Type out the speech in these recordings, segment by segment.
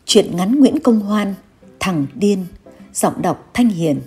Truyện ngắn Nguyễn Công Hoan, Thằng Điên, giọng đọc Thanh Hiền.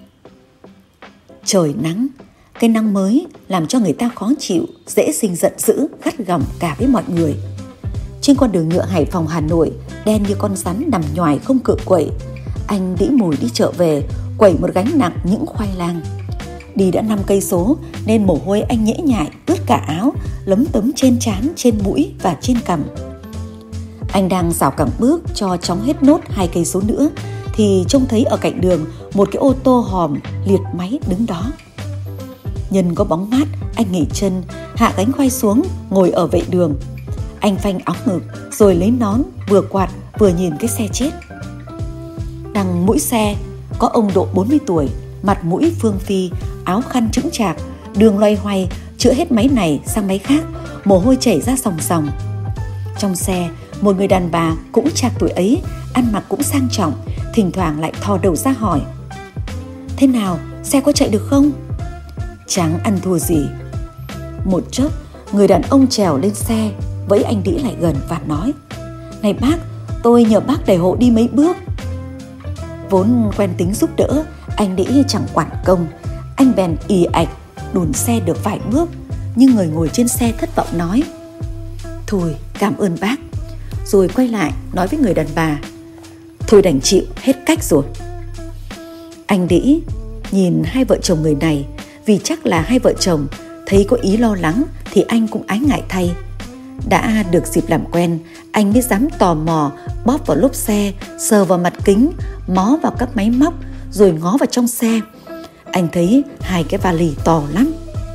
Trời nắng, cái nắng mới làm cho người ta khó chịu, dễ sinh giận dữ, gắt gỏng cả với mọi người. Trên con đường nhựa Hải Phòng Hà Nội, đen như con rắn nằm nhoài không cựa quậy. Anh Đĩ Mùi đi chợ về, quẩy một gánh nặng những khoai lang. Đi đã 5 cây số nên mồ hôi anh nhễ nhại, ướt cả áo, lấm tấm trên trán, trên mũi và trên cằm. Anh đang rảo cẳng bước cho chóng hết nốt 2 cây số nữa thì trông thấy ở cạnh đường một cái ô tô hòm liệt máy đứng đó. Nhân có bóng mát, anh nghỉ chân, hạ gánh khoai xuống, ngồi ở vệ đường. Anh phanh áo ngực rồi lấy nón, vừa quạt vừa nhìn cái xe chết. Đằng mũi xe có ông độ 40 tuổi, mặt mũi phương phi, áo khăn chững chạc, đường loay hoay chữa hết máy này sang máy khác, mồ hôi chảy ra sòng sòng. Trong xe, một người đàn bà cũng chạc tuổi ấy, ăn mặc cũng sang trọng, thỉnh thoảng lại thò đầu ra hỏi: "Thế nào, xe có chạy được không?" Chẳng ăn thua gì. Một chốc, người đàn ông trèo lên xe, vẫy anh Đĩ lại gần và nói: "Này bác, tôi nhờ bác đẩy hộ đi mấy bước." Vốn quen tính giúp đỡ, anh Đĩ chẳng quản công. Anh bèn ì ạch đùn xe được vài bước, nhưng người ngồi trên xe thất vọng nói: "Thôi, cảm ơn bác." Rồi quay lại nói với người đàn bà: "Thôi đành chịu, hết cách rồi." Anh Đĩ nhìn hai vợ chồng người này, vì chắc là hai vợ chồng, thấy có ý lo lắng thì anh cũng ái ngại thay. Đã được dịp làm quen, anh mới dám tò mò bóp vào lốp xe, sờ vào mặt kính, mó vào các máy móc, rồi ngó vào trong xe. Anh thấy 2 cái vali to lắm.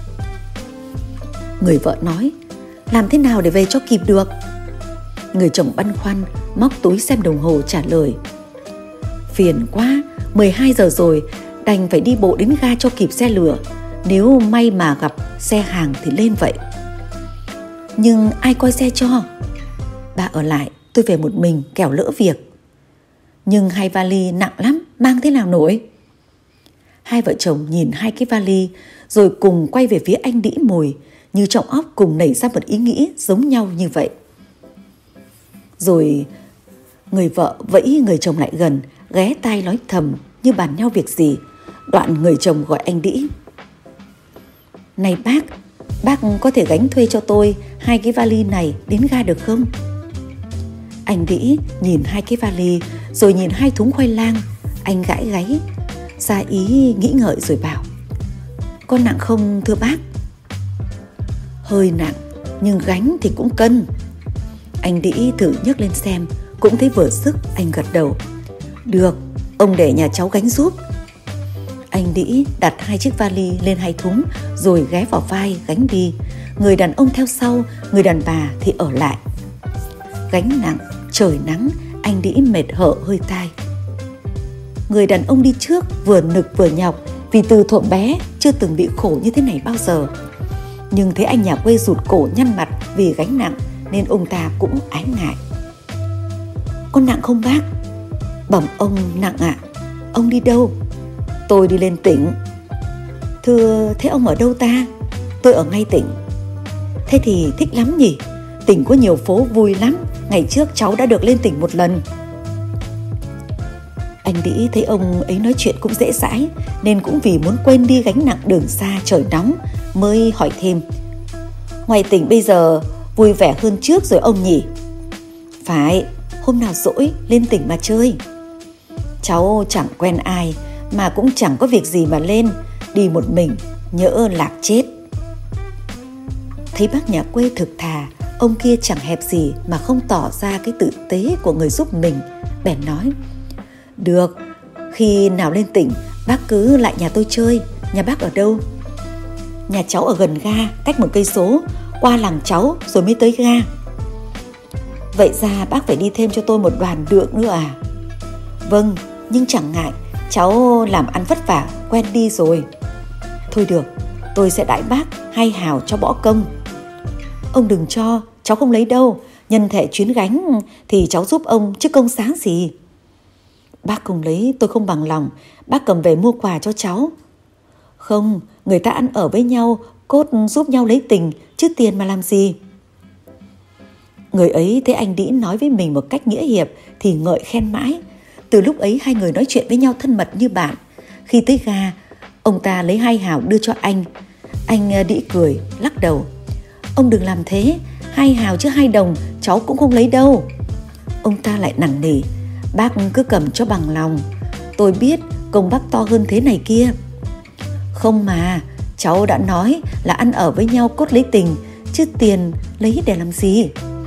Người vợ nói: "Làm thế nào để về cho kịp được?" Người chồng băn khoăn, móc túi xem đồng hồ trả lời: "Phiền quá, 12 giờ rồi, đành phải đi bộ đến ga cho kịp xe lửa. Nếu may mà gặp xe hàng thì lên vậy." "Nhưng ai coi xe cho?" "Bà ở lại, tôi về một mình kẻo lỡ việc." "Nhưng 2 vali nặng lắm, mang thế nào nổi?" Hai vợ chồng nhìn 2 cái vali rồi cùng quay về phía anh Đĩ Mùi, như trong óc cùng nảy ra một ý nghĩ giống nhau như vậy. Rồi người vợ vẫy người chồng lại gần, ghé tai nói thầm như bàn nhau việc gì. Đoạn người chồng gọi anh Đĩ: "Này bác có thể gánh thuê cho tôi 2 cái vali này đến ga được không?" Anh Đĩ nhìn 2 cái vali rồi nhìn 2 thúng khoai lang. Anh gãi gáy, ra ý nghĩ ngợi rồi bảo: "Có nặng không thưa bác?" "Hơi nặng, nhưng gánh thì cũng cân." Anh Đĩ thử nhấc lên xem, cũng thấy vừa sức. Anh gật đầu: "Được, ông để nhà cháu gánh giúp." Anh Đĩ đặt 2 chiếc vali lên 2 thúng rồi ghé vào vai gánh đi. Người đàn ông theo sau, người đàn bà thì ở lại. Gánh nặng, trời nắng, anh Đĩ mệt hở hơi tai. Người đàn ông đi trước vừa nực vừa nhọc, vì từ thuở bé chưa từng bị khổ như thế này bao giờ. Nhưng thấy anh nhà quê rụt cổ nhăn mặt vì gánh nặng nên ông ta cũng ái ngại. "Có nặng không bác?" "Bẩm ông nặng ạ." "Ông đi đâu?" "Tôi đi lên tỉnh." "Thưa, thế ông ở đâu ta?" "Tôi ở ngay tỉnh." "Thế thì thích lắm nhỉ? Tỉnh có nhiều phố vui lắm, ngày trước cháu đã được lên tỉnh một lần." Anh Đĩ thấy ông ấy nói chuyện cũng dễ dãi, nên cũng vì muốn quên đi gánh nặng đường xa trời nóng mới hỏi thêm: "Ngoài tỉnh bây giờ vui vẻ hơn trước rồi ông nhỉ?" "Phải, hôm nào rỗi lên tỉnh mà chơi." "Cháu chẳng quen ai, mà cũng chẳng có việc gì mà lên, đi một mình nhỡ lạc chết." Thấy bác nhà quê thực thà, ông kia chẳng hẹp gì mà không tỏ ra cái tử tế của người giúp mình, bèn nói: "Được, khi nào lên tỉnh bác cứ lại nhà tôi chơi." "Nhà bác ở đâu?" "Nhà cháu ở gần ga, cách 1 cây số, qua làng cháu rồi mới tới ga." "Vậy ra bác phải đi thêm cho tôi một đoàn được nữa à?" "Vâng, nhưng chẳng ngại, cháu làm ăn vất vả, quen đi rồi." "Thôi được, tôi sẽ đãi bác 2 hào cho bỏ công." "Ông đừng cho, cháu không lấy đâu. Nhân thể chuyến gánh thì cháu giúp ông chứ công sáng gì." "Bác không lấy tôi không bằng lòng, bác cầm về mua quà cho cháu." "Không, người ta ăn ở với nhau, cốt giúp nhau lấy tình, chứ tiền mà làm gì." Người ấy thấy anh Đĩ nói với mình một cách nghĩa hiệp thì ngợi khen mãi. Từ lúc ấy hai người nói chuyện với nhau thân mật như bạn. Khi tới ga, ông ta lấy 2 hào đưa cho anh. Anh Đĩ cười, lắc đầu. Ông đừng làm thế, 2 hào chứ 2 đồng cháu cũng không lấy đâu. Ông ta lại năn nỉ. Bác cứ cầm cho bằng lòng. Tôi biết công bác to hơn thế này kia. Không mà, cháu đã nói là ăn ở với nhau cốt lấy tình, chứ tiền lấy để làm gì.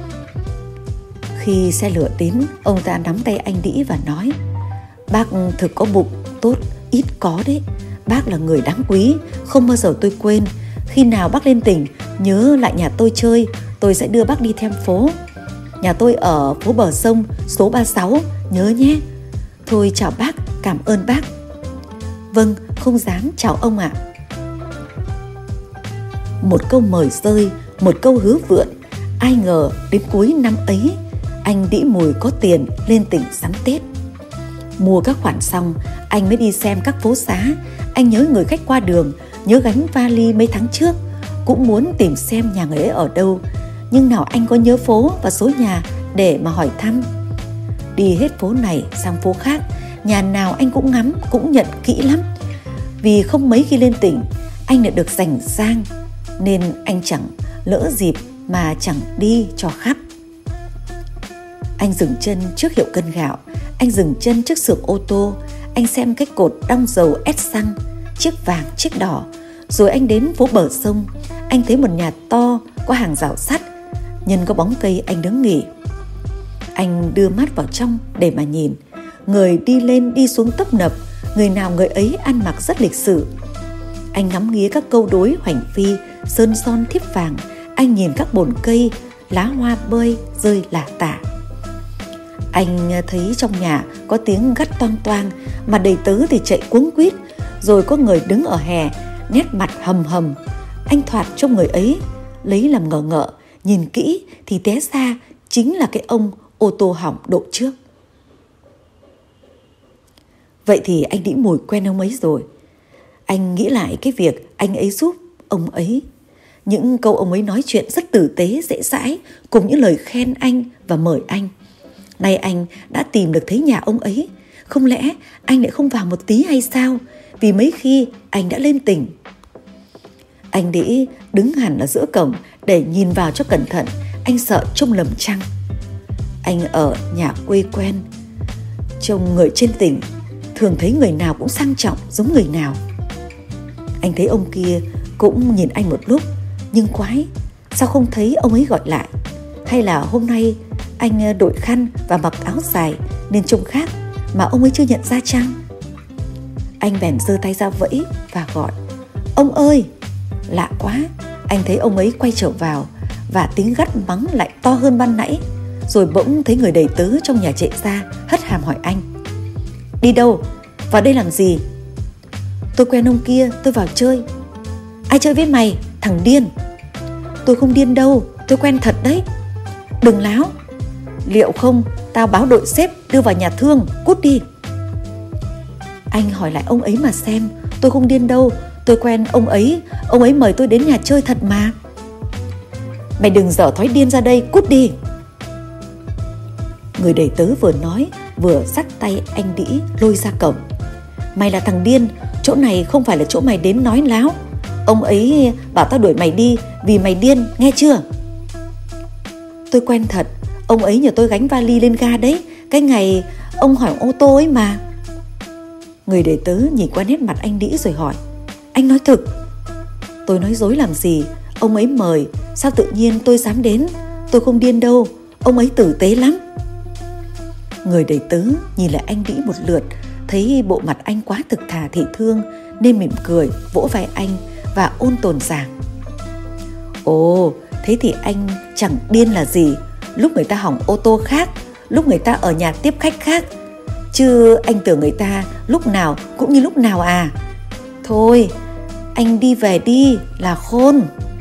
Khi xe lửa đến, ông ta nắm tay anh Đĩ và nói. Bác thực có bụng tốt, ít có đấy. Bác là người đáng quý, không bao giờ tôi quên. Khi nào bác lên tỉnh, nhớ lại nhà tôi chơi, tôi sẽ đưa bác đi xem phố. Nhà tôi ở phố bờ sông, số 36, nhớ nhé. Thôi chào bác, cảm ơn bác. Vâng, không dám chào ông ạ. Một câu mời rơi, một câu hứa vượn. Ai ngờ đến cuối năm ấy, anh Đĩ Mùi có tiền lên tỉnh sắm Tết. Mua các khoản xong, anh mới đi xem các phố xá. Anh nhớ người khách qua đường, nhớ gánh vali mấy tháng trước, cũng muốn tìm xem nhà người ấy ở đâu. Nhưng nào anh có nhớ phố và số nhà để mà hỏi thăm. Đi hết phố này sang phố khác, nhà nào anh cũng ngắm, cũng nhận kỹ lắm. Vì không mấy khi lên tỉnh, anh lại được rảnh rang, nên anh chẳng lỡ dịp mà chẳng đi cho khắp. Anh dừng chân trước hiệu cân gạo, anh dừng chân trước xưởng ô tô, anh xem cái cột đong dầu ép xăng, chiếc vàng, chiếc đỏ. Rồi anh đến phố bờ sông, anh thấy một nhà to có hàng rào sắt, nhân có bóng cây anh đứng nghỉ. Anh đưa mắt vào trong để mà nhìn. Người đi lên đi xuống tấp nập, người nào người ấy ăn mặc rất lịch sự. Anh ngắm nghía các câu đối hoành phi, sơn son thiếp vàng. Anh nhìn các bồn cây, lá hoa bơi rơi lả tả. Anh thấy trong nhà có tiếng gắt toang toang, mà đầy tớ thì chạy cuống quýt. Rồi có người đứng ở hè, nét mặt hầm hầm. Anh thoạt trong người ấy, lấy làm ngờ ngợ. Nhìn kỹ thì té ra chính là cái ông ô tô hỏng độ trước. Vậy thì anh Đĩ Mùi quen ông ấy rồi. Anh nghĩ lại cái việc anh ấy giúp ông ấy. Những câu ông ấy nói chuyện rất tử tế, dễ dãi, cùng những lời khen anh và mời anh. Nay anh đã tìm được thấy nhà ông ấy. Không lẽ anh lại không vào một tí hay sao? Vì mấy khi anh đã lên tỉnh. Anh Đĩ đứng hẳn ở giữa cổng để nhìn vào cho cẩn thận. Anh sợ trông lầm trăng. Anh ở nhà quê quen, trông người trên tỉnh thường thấy người nào cũng sang trọng giống người nào. Anh thấy ông kia cũng nhìn anh một lúc, nhưng quái, sao không thấy ông ấy gọi lại? Hay là hôm nay anh đội khăn và mặc áo dài nên trông khác mà ông ấy chưa nhận ra chăng? Anh bèn giơ tay ra vẫy và gọi. Ông ơi! Lạ quá, anh thấy ông ấy quay trở vào và tiếng gắt mắng lại to hơn ban nãy. Rồi bỗng thấy người đầy tớ trong nhà chạy ra, hất hàm hỏi anh. Đi đâu? Vào đây làm gì? Tôi quen ông kia, tôi vào chơi. Ai chơi với mày? Thằng điên! Tôi không điên đâu, tôi quen thật đấy. Đừng láo. Liệu không tao báo đội sếp đưa vào nhà thương, cút đi. Anh hỏi lại ông ấy mà xem. Tôi không điên đâu, tôi quen ông ấy mời tôi đến nhà chơi thật mà. Mày đừng dở thói điên ra đây, cút đi. Người đầy tớ vừa nói vừa dắt tay anh Đĩ lôi ra cổng. Mày là thằng điên, chỗ này không phải là chỗ mày đến nói láo. Ông ấy bảo tao đuổi mày đi vì mày điên, nghe chưa? Tôi quen thật, ông ấy nhờ tôi gánh vali lên ga đấy, cái ngày ông hỏi ô tô ấy mà. Người đầy tớ nhìn qua nét mặt anh Đĩ rồi hỏi. Anh nói thực? Tôi nói dối làm gì? Ông ấy mời, sao tự nhiên tôi dám đến? Tôi không điên đâu, ông ấy tử tế lắm. Người đầy tớ nhìn lại anh Đĩ một lượt, thấy bộ mặt anh quá thực thà thị thương nên mỉm cười, vỗ vai anh và ôn tồn giảng. Ồ, thế thì anh chẳng điên là gì. Lúc người ta hỏng ô tô khác, lúc người ta ở nhà tiếp khách khác. Chứ anh tưởng người ta lúc nào cũng như lúc nào à? Thôi, anh đi về đi là khôn.